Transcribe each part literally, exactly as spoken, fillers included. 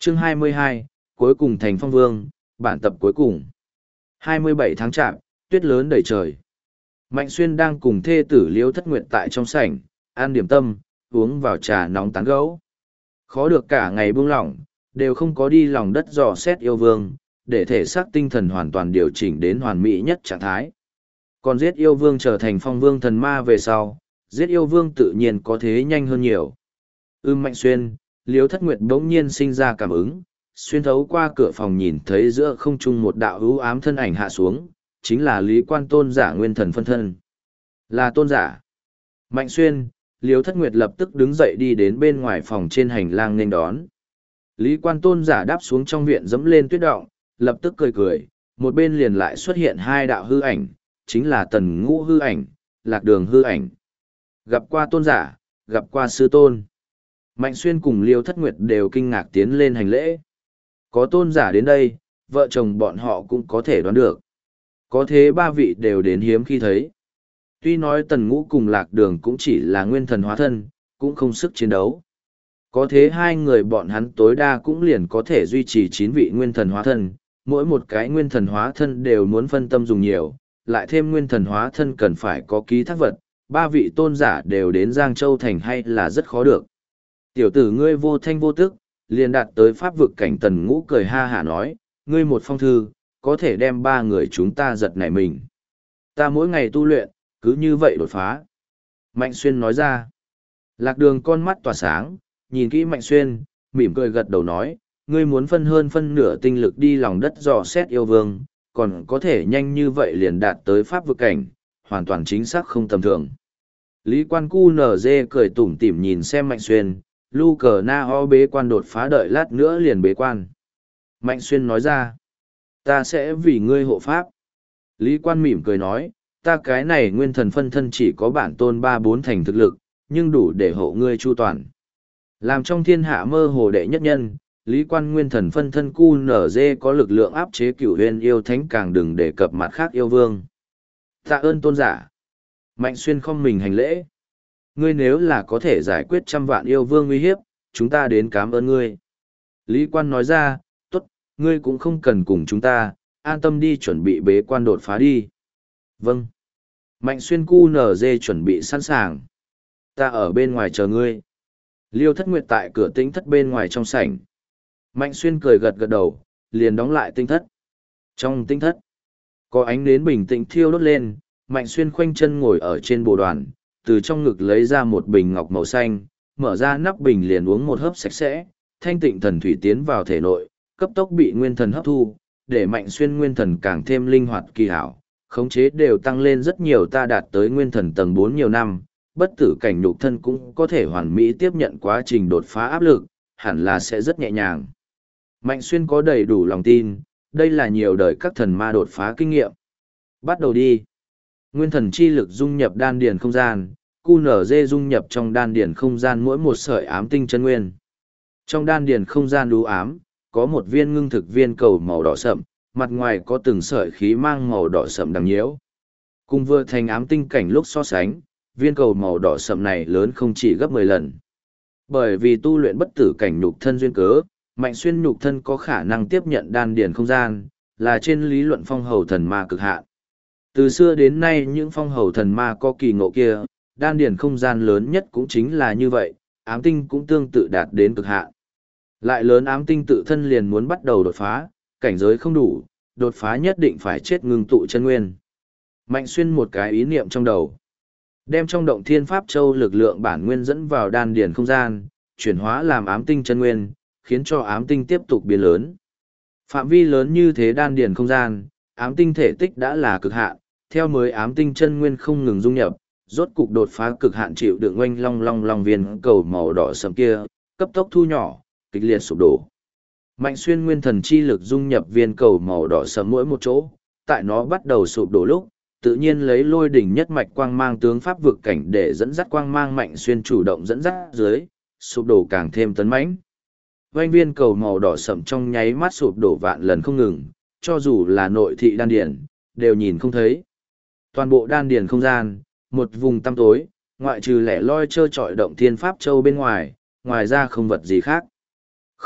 Chương hai mươi hai, cuối cùng thành phong vương, bản tập cuối cùng. hai mươi bảy tháng chạp, tuyết lớn đầy trời. Mạnh Xuyên đang cùng thê tử Liêu Thất Nguyệt tại trong sảnh, ăn điểm tâm, uống vào trà nóng tán gẫu. Khó được cả ngày buông lỏng, đều không có đi lòng đất dò xét yêu vương, để thể xác tinh thần hoàn toàn điều chỉnh đến hoàn mỹ nhất trạng thái. Còn giết yêu vương trở thành phong vương thần ma về sau, giết yêu vương tự nhiên có thế nhanh hơn nhiều. Ưm Mạnh Xuyên, Liêu Thất Nguyệt bỗng nhiên sinh ra cảm ứng, xuyên thấu qua cửa phòng nhìn thấy giữa không trung một đạo hữu ám thân ảnh hạ xuống, chính là Lý Quan tôn giả nguyên thần phân thân. Là tôn giả. Mạnh Xuyên, Liêu Thất Nguyệt lập tức đứng dậy đi đến bên ngoài phòng trên hành lang nên đón. Lý Quan tôn giả đáp xuống trong viện dẫm lên tuyết động, lập tức cười cười, một bên liền lại xuất hiện hai đạo hư ảnh, chính là Tần Ngũ hư ảnh, Lạc Đường hư ảnh. Gặp qua tôn giả, gặp qua sư tôn. Mạnh Xuyên cùng Liêu Thất Nguyệt đều kinh ngạc tiến lên hành lễ. Có tôn giả đến đây, vợ chồng bọn họ cũng có thể đoán được. Có thế ba vị đều đến hiếm khi thấy. Tuy nói Tần Ngũ cùng Lạc Đường cũng chỉ là nguyên thần hóa thân, cũng không sức chiến đấu. Có thế hai người bọn hắn tối đa cũng liền có thể duy trì chín vị nguyên thần hóa thân, mỗi một cái nguyên thần hóa thân đều muốn phân tâm dùng nhiều, lại thêm nguyên thần hóa thân cần phải có ký thác vật, ba vị tôn giả đều đến Giang Châu Thành hay là rất khó được. Tiểu tử ngươi vô thanh vô tức, liền đạt tới pháp vực cảnh. Tần Ngũ cười ha hả nói, ngươi một phong thư, có thể đem ba người chúng ta giật nảy mình. Ta mỗi ngày tu luyện, cứ như vậy đột phá. Mạnh Xuyên nói ra. Lạc Đường con mắt tỏa sáng, nhìn kỹ Mạnh Xuyên, mỉm cười gật đầu nói, ngươi muốn phân hơn phân nửa tinh lực đi lòng đất dò xét yêu vương, còn có thể nhanh như vậy liền đạt tới pháp vực cảnh, hoàn toàn chính xác không tầm thường. Lý Quan Cu nở dê cười tủm tỉm nhìn xem Mạnh Xuyên, lu cờ na ho bế quan đột phá, đợi lát nữa liền bế quan. Mạnh Xuyên nói ra, ta sẽ vì ngươi hộ pháp. Lý Quan mỉm cười nói, ta cái này nguyên thần phân thân chỉ có bản tôn ba bốn thành thực lực, nhưng đủ để hộ ngươi chu toàn. Làm trong thiên hạ mơ hồ đệ nhất nhân, Lý Quan nguyên thần phân thân cu nở dê có lực lượng áp chế cửu huyền yêu thánh, càng đừng đề cập mặt khác yêu vương. Tạ ơn tôn giả. Mạnh Xuyên không mình hành lễ. Ngươi nếu là có thể giải quyết trăm vạn yêu vương uy hiếp, chúng ta đến cảm ơn ngươi. Lý Quan nói ra, tốt, ngươi cũng không cần cùng chúng ta, an tâm đi chuẩn bị bế quan đột phá đi. Vâng. Mạnh Xuyên cu nở dê chuẩn bị sẵn sàng. Ta ở bên ngoài chờ ngươi. Liêu Thất Nguyệt tại cửa tinh thất bên ngoài trong sảnh. Mạnh Xuyên cười gật gật đầu, liền đóng lại tinh thất. Trong tinh thất, có ánh nến bình tĩnh thiêu đốt lên, Mạnh Xuyên khoanh chân ngồi ở trên bồ đoàn, từ trong ngực lấy ra một bình ngọc màu xanh, mở ra nắp bình liền uống một hớp sạch sẽ, thanh tịnh thần thủy tiến vào thể nội, cấp tốc bị nguyên thần hấp thu, để Mạnh Xuyên nguyên thần càng thêm linh hoạt kỳ hảo, khống chế đều tăng lên rất nhiều. Ta đạt tới nguyên thần tầng bốn nhiều năm, bất tử cảnh nhục thân cũng có thể hoàn mỹ tiếp nhận quá trình đột phá áp lực, hẳn là sẽ rất nhẹ nhàng. Mạnh Xuyên có đầy đủ lòng tin, đây là nhiều đời các thần ma đột phá kinh nghiệm. Bắt đầu đi. Nguyên thần chi lực dung nhập đan điền không gian, cu nở dê dung nhập trong đan điền không gian mỗi một sợi ám tinh chân nguyên. Trong đan điền không gian đú ám, có một viên ngưng thực viên cầu màu đỏ sậm, mặt ngoài có từng sợi khí mang màu đỏ sậm đằng nhiễu. Cùng vừa thành ám tinh cảnh lúc so sánh, viên cầu màu đỏ sậm này lớn không chỉ gấp mười lần. Bởi vì tu luyện bất tử cảnh nhục thân duyên cớ, Mạnh Xuyên nhục thân có khả năng tiếp nhận đan điền không gian, là trên lý luận phong hầu thần ma cực hạn. Từ xưa đến nay những phong hầu thần ma có kỳ ngộ kia, đan điền không gian lớn nhất cũng chính là như vậy, ám tinh cũng tương tự đạt đến cực hạn. Lại lớn ám tinh tự thân liền muốn bắt đầu đột phá, cảnh giới không đủ, đột phá nhất định phải chết ngưng tụ chân nguyên. Mạnh Xuyên một cái ý niệm trong đầu, đem trong động thiên pháp châu lực lượng bản nguyên dẫn vào đan điền không gian, chuyển hóa làm ám tinh chân nguyên, khiến cho ám tinh tiếp tục biến lớn. Phạm vi lớn như thế đan điền không gian, ám tinh thể tích đã là cực hạn, theo mới ám tinh chân nguyên không ngừng dung nhập, rốt cục đột phá cực hạn, chịu đựng oanh long long long viên cầu màu đỏ sẫm kia, cấp tốc thu nhỏ, kịch liệt sụp đổ. Mạnh Xuyên nguyên thần chi lực dung nhập viên cầu màu đỏ sẫm mỗi một chỗ, tại nó bắt đầu sụp đổ lúc, tự nhiên lấy lôi đỉnh nhất mạch quang mang tướng pháp vực cảnh để dẫn dắt quang mang. Mạnh Xuyên chủ động dẫn dắt dưới, sụp đổ càng thêm tấn mãnh. Oanh viên cầu màu đỏ sẫm trong nháy mắt sụp đổ vạn lần không ngừng, cho dù là nội thị đan điền, đều nhìn không thấy. Toàn bộ đan điền không gian, một vùng tăm tối, ngoại trừ lẻ loi trơ trọi động thiên pháp châu bên ngoài, ngoài ra không vật gì khác. Không,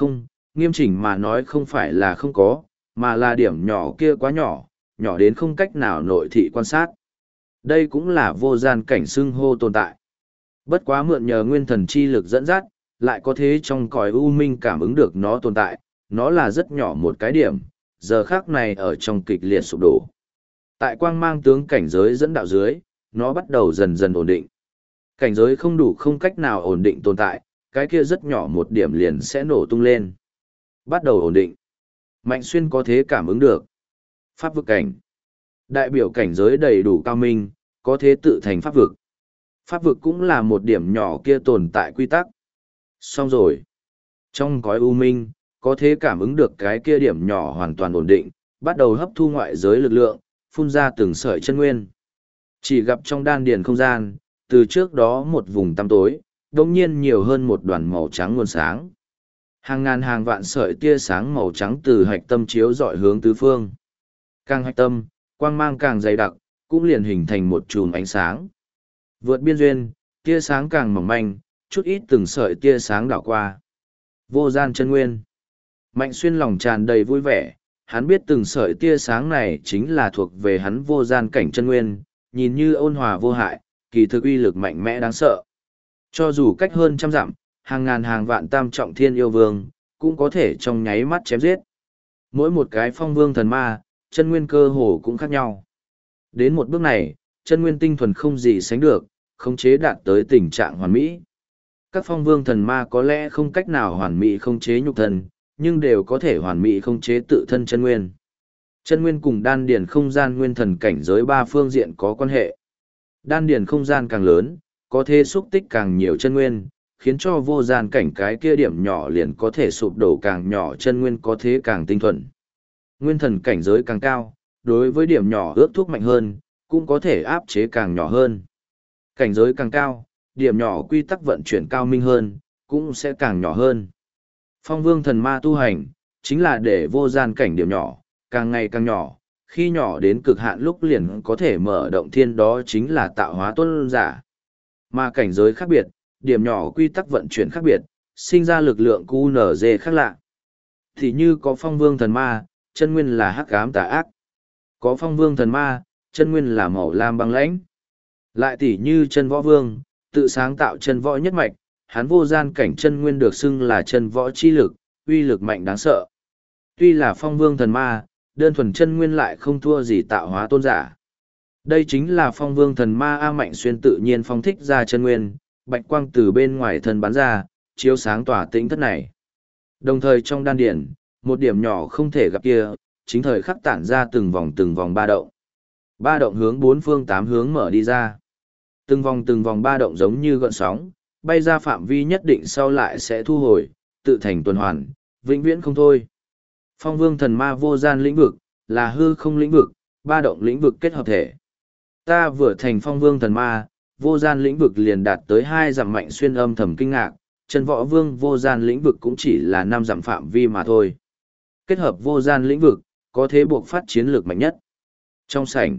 nghiêm chỉnh mà nói không phải là không có, mà là điểm nhỏ kia quá nhỏ, nhỏ đến không cách nào nội thị quan sát. Đây cũng là vô gian cảnh xưng hô tồn tại. Bất quá mượn nhờ nguyên thần chi lực dẫn dắt, lại có thế trong cõi u minh cảm ứng được nó tồn tại, nó là rất nhỏ một cái điểm, giờ khác này ở trong kịch liệt sụp đổ. Tại quang mang tướng cảnh giới dẫn đạo dưới, nó bắt đầu dần dần ổn định. Cảnh giới không đủ không cách nào ổn định tồn tại, cái kia rất nhỏ một điểm liền sẽ nổ tung lên. Bắt đầu ổn định. Mạnh Xuyên có thế cảm ứng được. Pháp vực cảnh. Đại biểu cảnh giới đầy đủ cao minh, có thế tự thành pháp vực. Pháp vực cũng là một điểm nhỏ kia tồn tại quy tắc. Xong rồi. Trong cõi u minh, có thế cảm ứng được cái kia điểm nhỏ hoàn toàn ổn định, bắt đầu hấp thu ngoại giới lực lượng, phun ra từng sợi chân nguyên. Chỉ gặp trong đan điền không gian, từ trước đó một vùng tăm tối, đồng nhiên nhiều hơn một đoàn màu trắng nguồn sáng. Hàng ngàn hàng vạn sợi tia sáng màu trắng từ hạch tâm chiếu dọi hướng tứ phương. Càng hạch tâm, quang mang càng dày đặc, cũng liền hình thành một chùm ánh sáng. Vượt biên duyên, tia sáng càng mỏng manh, chút ít từng sợi tia sáng đảo qua. Vô gian chân nguyên. Mạnh Xuyên lòng tràn đầy vui vẻ, hắn biết từng sợi tia sáng này chính là thuộc về hắn vô gian cảnh chân nguyên, nhìn như ôn hòa vô hại, kỳ thực uy lực mạnh mẽ đáng sợ. Cho dù cách hơn trăm dặm, hàng ngàn hàng vạn tam trọng thiên yêu vương, cũng có thể trong nháy mắt chém giết. Mỗi một cái phong vương thần ma, chân nguyên cơ hồ cũng khác nhau. Đến một bước này, chân nguyên tinh thuần không gì sánh được, khống chế đạt tới tình trạng hoàn mỹ. Các phong vương thần ma có lẽ không cách nào hoàn mỹ khống chế nhục thân, nhưng đều có thể hoàn mỹ khống chế tự thân chân nguyên. Chân nguyên cùng đan điền không gian nguyên thần cảnh giới ba phương diện có quan hệ. Đan điền không gian càng lớn, có thể xúc tích càng nhiều chân nguyên, khiến cho vô gian cảnh cái kia điểm nhỏ liền có thể sụp đổ càng nhỏ, chân nguyên có thế càng tinh thuần. Nguyên thần cảnh giới càng cao, đối với điểm nhỏ ước thúc mạnh hơn, cũng có thể áp chế càng nhỏ hơn. Cảnh giới càng cao, điểm nhỏ quy tắc vận chuyển cao minh hơn, cũng sẽ càng nhỏ hơn. Phong vương thần ma tu hành, chính là để vô gian cảnh điểm nhỏ, càng ngày càng nhỏ, khi nhỏ đến cực hạn lúc liền có thể mở động thiên, đó chính là tạo hóa tuân giả. Mà cảnh giới khác biệt, điểm nhỏ quy tắc vận chuyển khác biệt, sinh ra lực lượng cu nở dê khác lạ. Thì như có phong vương thần ma, chân nguyên là hắc ám tà ác. Có phong vương thần ma, chân nguyên là màu lam băng lãnh. Lại tỉ như chân võ vương, tự sáng tạo chân võ nhất mạch, hắn vô gian cảnh chân nguyên được xưng là chân võ chi lực, uy lực mạnh đáng sợ. Tuy là phong vương thần ma, đơn thuần chân nguyên lại không thua gì tạo hóa tôn giả. Đây chính là phong vương thần ma A Mạnh Xuyên tự nhiên phong thích ra chân nguyên, bạch quang từ bên ngoài thân bắn ra, chiếu sáng tỏa tĩnh thất này. Đồng thời trong đan điển, một điểm nhỏ không thể gặp kia, chính thời khắc tản ra từng vòng từng vòng ba động. Ba động hướng bốn phương tám hướng mở đi ra. Từng vòng từng vòng ba động giống như gợn sóng, bay ra phạm vi nhất định sau lại sẽ thu hồi, tự thành tuần hoàn, vĩnh viễn không thôi. Phong vương thần ma vô gian lĩnh vực, là hư không lĩnh vực, ba động lĩnh vực kết hợp thể. Ta vừa thành phong vương thần ma, vô gian lĩnh vực liền đạt tới hai dặm. Mạnh Xuyên âm thầm kinh ngạc, chân võ vương vô gian lĩnh vực cũng chỉ là năm dặm phạm vi mà thôi. Kết hợp vô gian lĩnh vực, có thế buộc phát chiến lược mạnh nhất. Trong sảnh,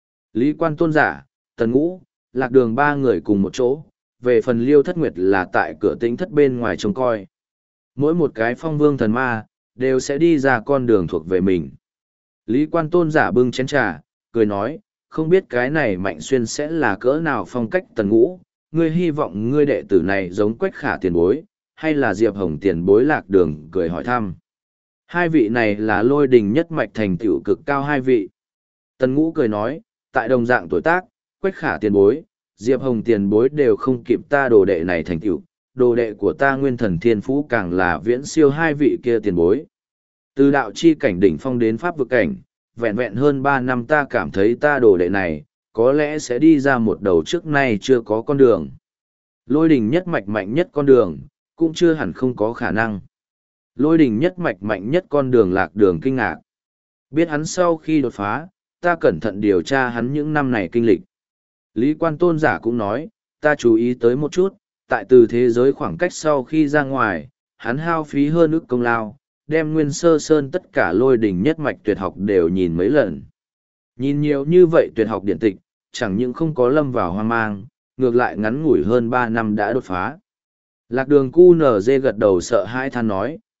Lý Quan Tôn giả, Tần Ngũ, Lạc Đường ba người cùng một chỗ, về phần Liêu Thất Nguyệt là tại cửa tĩnh thất bên ngoài trông coi. Mỗi một cái phong vương thần ma, đều sẽ đi ra con đường thuộc về mình. Lý Quan Tôn giả bưng chén trà, cười nói, không biết cái này Mạnh Xuyên sẽ là cỡ nào phong cách. Tần Ngũ, ngươi hy vọng ngươi đệ tử này giống Quách Khả tiền bối, hay là Diệp Hồng tiền bối? Lạc Đường cười hỏi thăm. Hai vị này là Lôi Đình nhất mạch thành tựu cực cao hai vị. Tần Ngũ cười nói, tại đồng dạng tuổi tác, Quách Khả tiền bối, Diệp Hồng tiền bối đều không kịp ta đồ đệ này thành tựu, đồ đệ của ta nguyên thần thiên phú càng là viễn siêu hai vị kia tiền bối. Từ đạo chi cảnh đỉnh phong đến pháp vực cảnh, vẹn vẹn hơn ba năm ta cảm thấy ta đồ đệ này, có lẽ sẽ đi ra một đầu trước nay chưa có con đường. Lôi Đình nhất mạch mạnh nhất con đường, cũng chưa hẳn không có khả năng. Lôi Đình nhất mạch mạnh nhất con đường. Lạc Đường kinh ngạc. Biết hắn sau khi đột phá, ta cẩn thận điều tra hắn những năm này kinh lịch. Lý Quan Tôn giả cũng nói, ta chú ý tới một chút, tại từ thế giới khoảng cách sau khi ra ngoài, hắn hao phí hơn ức công lao, đem Nguyên Sơ Sơn tất cả Lôi Đình nhất mạch tuyệt học đều nhìn mấy lần. Nhìn nhiều như vậy tuyệt học điển tịch, chẳng những không có lâm vào hoang mang, ngược lại ngắn ngủi hơn ba năm đã đột phá. Lạc Đường cu nở dê gật đầu sợ hãi than nói,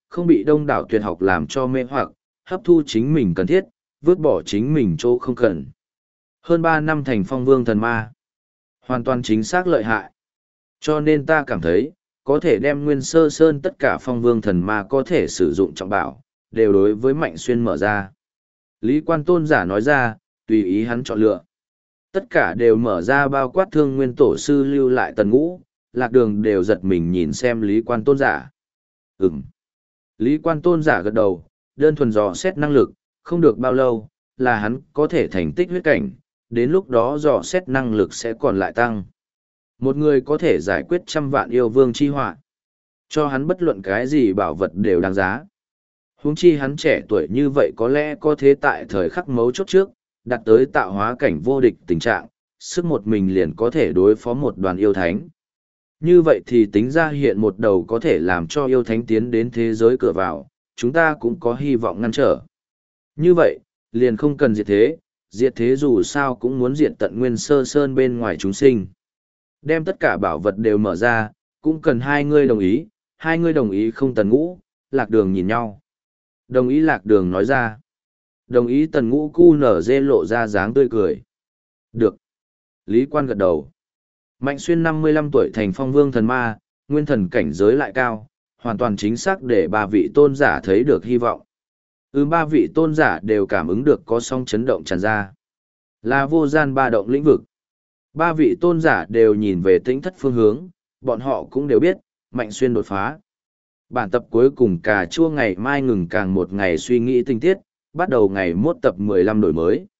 không bị đông đảo tuyệt học làm cho mê hoặc, hấp thu chính mình cần thiết, vứt bỏ chính mình chỗ không cần. Hơn ba năm thành phong vương thần ma. Hoàn toàn chính xác lợi hại. Cho nên ta cảm thấy, có thể đem nguyên sơ sơn tất cả phong vương thần ma có thể sử dụng trọng bảo, đều đối với Mạnh Xuyên mở ra. Lý Quan Tôn giả nói ra, tùy ý hắn chọn lựa. Tất cả đều mở ra bao quát thương nguyên tổ sư lưu lại tần ngũ, lạc đường đều giật mình nhìn xem Lý Quan Tôn giả. Ừm. Lý Quan Tôn giả gật đầu, đơn thuần dò xét năng lực, không được bao lâu, là hắn có thể thành tích huyết cảnh, đến lúc đó dò xét năng lực sẽ còn lại tăng. Một người có thể giải quyết trăm vạn yêu vương chi họa, cho hắn bất luận cái gì bảo vật đều đáng giá. Huống chi hắn trẻ tuổi như vậy có lẽ có thế tại thời khắc mấu chốt trước, đạt tới tạo hóa cảnh vô địch tình trạng, sức một mình liền có thể đối phó một đoàn yêu thánh. Như vậy thì tính ra hiện một đầu có thể làm cho yêu thánh tiến đến thế giới cửa vào, chúng ta cũng có hy vọng ngăn trở. Như vậy, liền không cần diệt thế, diệt thế dù sao cũng muốn diệt tận nguyên sơ sơn bên ngoài chúng sinh. Đem tất cả bảo vật đều mở ra, cũng cần hai người đồng ý, hai người đồng ý không tần ngũ, lạc đường nhìn nhau. Đồng ý lạc đường nói ra. Đồng ý tần ngũ cu nở dê lộ ra dáng tươi cười. Được. Lý Quan gật đầu. Mạnh Xuyên năm mươi lăm tuổi thành phong vương thần ma, nguyên thần cảnh giới lại cao, hoàn toàn chính xác để ba vị tôn giả thấy được hy vọng. Ừ, ba vị tôn giả đều cảm ứng được có song chấn động tràn ra. Là vô gian ba động lĩnh vực. Ba vị tôn giả đều nhìn về tĩnh thất phương hướng, bọn họ cũng đều biết, Mạnh Xuyên đột phá. Bản tập cuối cùng cà chua ngày mai ngừng càng một ngày suy nghĩ tinh tiết, bắt đầu ngày mốt tập mười lăm đổi mới.